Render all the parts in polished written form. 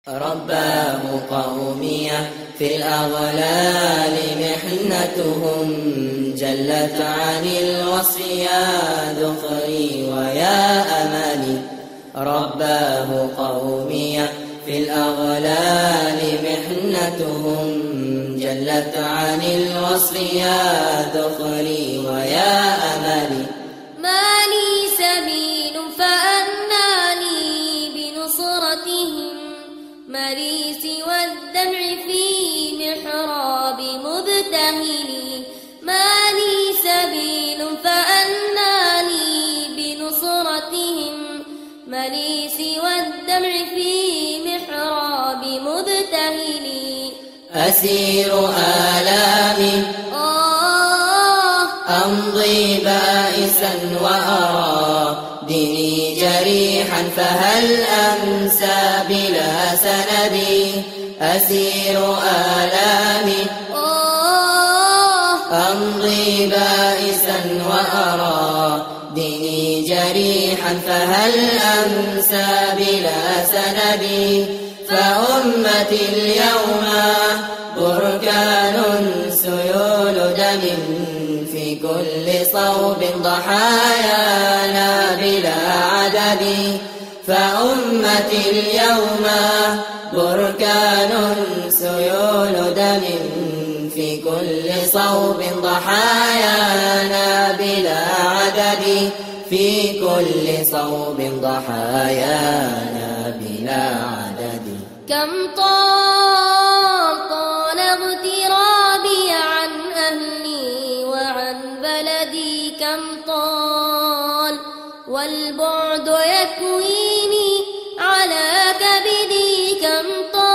رباه قومي في الأغلال محنتهم، جلت عن الوصف يا ذخري ويا أملي. رباه قومي في الأغلال محنتهم، جلت عن الوصف يا ذخري ويا أملي. ما لي سبيل فأناني بنصرتهم، ما لي سوى الدمع في محراب مبتهلي. ما لي سبيل فأناني بنصرتهم، ما لي سوى الدمع في محراب مبتهلي. أسير آلامي أمضي بائسا وأرى ديني جريحا، فهل أمسى بلا سندي. أسير آلامي أمضي بائسا وأرى ديني جريحا، فهل أمسى بلا سندي. فأمتي اليوم بركان سيول دم، في كل صوب ضحايانا بلا عدد. فأمتي اليوم بركان سيول دم، في كل صوب ضحايانا بلا عدد. في كل صوب ضحايانا بلا عدد. كم طال اغترابي عن أهلي وعن بلدي، كم طال والبعد يكويني على كبدي. كم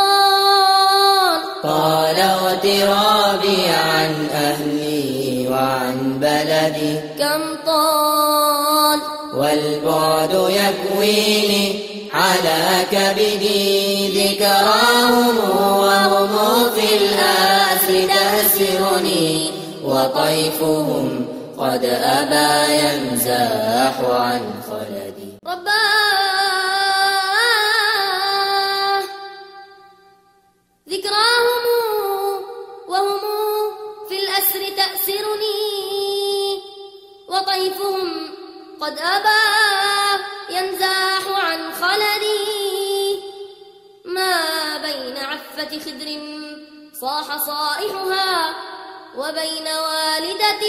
طال اغترابي عن أهلي وعن بلدي، كم طال والبعد يكويني على كبدي. ذكراهم وهم في الآسر تأسرني، وطيفهم قد أبى ينزاح عن خلدي. ذكراهم وهم في الأسر تأسرني، وطيفهم قد أبى ينزاح عن خلدي. ما بين عفة خدر صاح صائحها، وبين والدة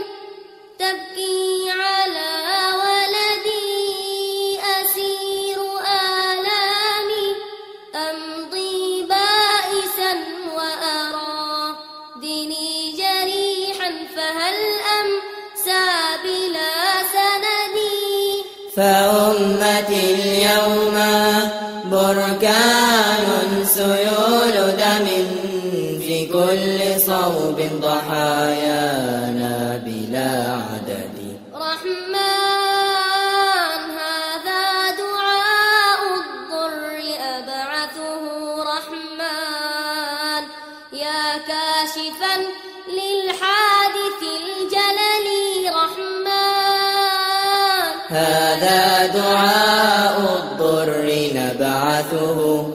تبكي على ولدي. أسير آلامي أمضي بائسا وأرى ديني جريحا، فهل أمسى بلا سندي. فأمتي اليوم بركان سيول دم، في كل صوب ضحايانا بلا عدد. رحمن هذا دعاء الضر أبعثه، رحمن يا كاشفا للحادث الجلل. رحمن هذا دعاء الضر نبعثه،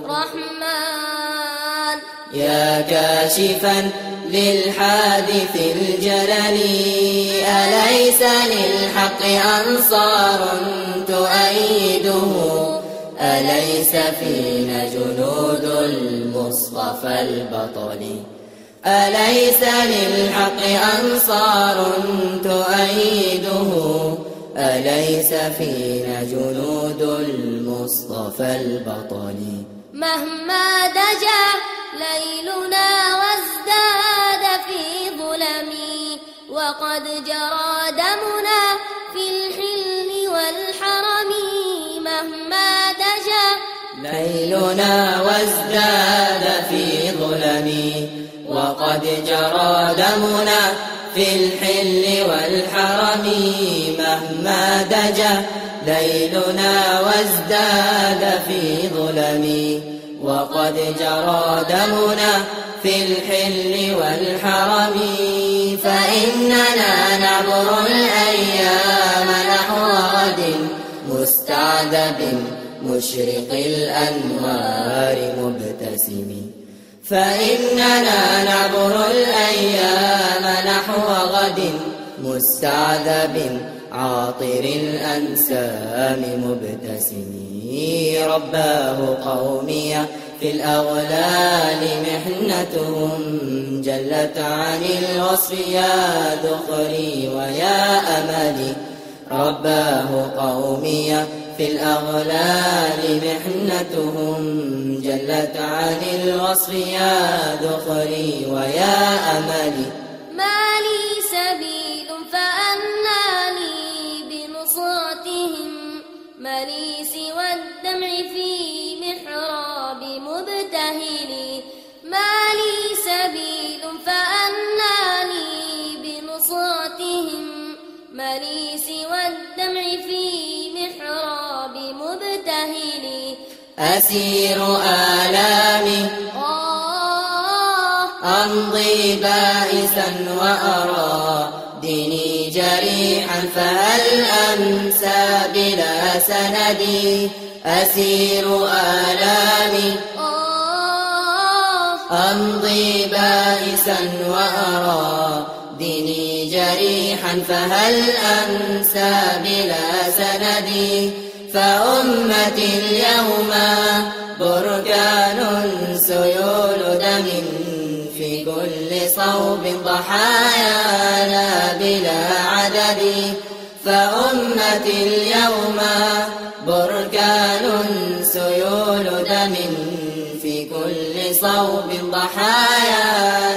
رحمن يا كاشفا للحادث الجلل. أليس للحق أنصار تؤيده، أليس فينا جنود المصطفى البطل. أليس للحق أنصار تؤيده، أليس فينا جنود المصطفى البطل. مهما دجا ليلنا وازداد في ظلمي، وقد جرى دمنا في الحل والحرم. مهما دجا ليلنا وازداد في ظلمي، وقد جرى دمنا في الحل والحرم. مهما دجا ليلنا وازداد في ظلمي، وقد جرى دمنا في الحل والحرم. فإننا نعبر الأيام نحو غد مستعذب مشرق الأنوار مبتسم. فإننا نعبر الأيام نحو غد مستعذب عاطر الأنسام مبتسم. رباه قومي في الأغلال محنتهم جلت عن الوصف يا ذخري ويا أملي. رباه قومي في الأغلال محنتهم جلت عن الوصف يا ذخري ويا أملي. ما لي سبيل فأناني بنصرتهم ما لي سوى الدمع في محراب مبتهلي. ما لي سبيل فأناني بنصرتهم ما لي سوى الدمع في محراب مبتهلي. أسير آلامي أمضي بائسا وأرى ديني جريحا فهل أنسى بلا سندي. أسير آلامي أمضي بائسا وأرى ديني جريحا فهل أنسى بلا سندي. فأمتي اليوم بركان سيول دم في كل صوب ضحايانا بلا عدد. فأمتي اليوم بركان سيول دم في كل صوب ضحايانا